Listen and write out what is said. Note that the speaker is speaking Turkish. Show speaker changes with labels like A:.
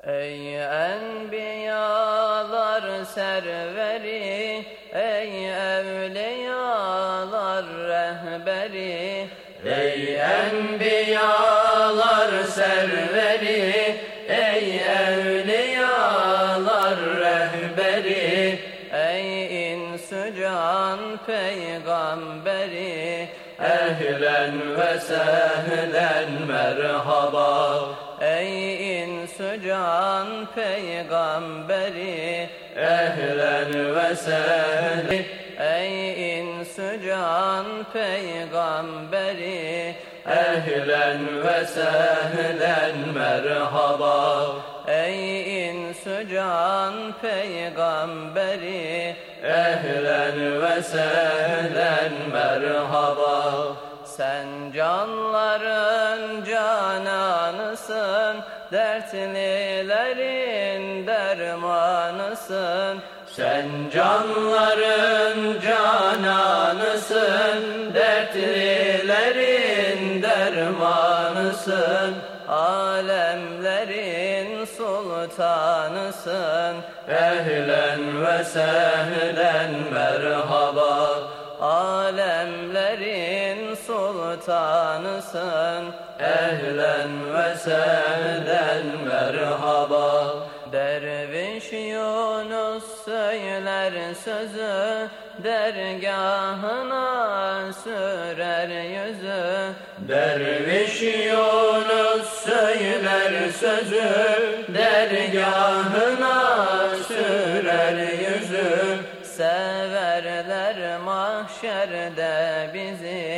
A: Ey enbiyalar serveri, ey evliyalar rehberi.
B: Ey enbiyalar serveri, ey evliyalar rehberi.
A: Ey insü can peygamberi,
B: ehlen ve sehlen merhaba.
A: ey insü can peygamberi,
B: ehlen ve sehlen.
A: ey insü can peygamberi,
B: ehlen ve sehlen merhaba.
A: ey insü can peygamberi,
B: ehlen ve sehlen merhaba.
A: sen canların cananısın, dertlilerin dermanısın.
B: Sen canların cananısın, dertlilerin dermanısın.
A: Alemlerin sultanısın,
B: ehlen ve sehlen merhaba.
A: alemlerin sultanısın,
B: ehlen ve sehlen merhaba.
A: Derviş Yunus söyler sözü, dergahına sürer yüzü.
B: Derviş Yunus söyler sözü, dergahına sürer yüzü.
A: Severler mahşerde bizi,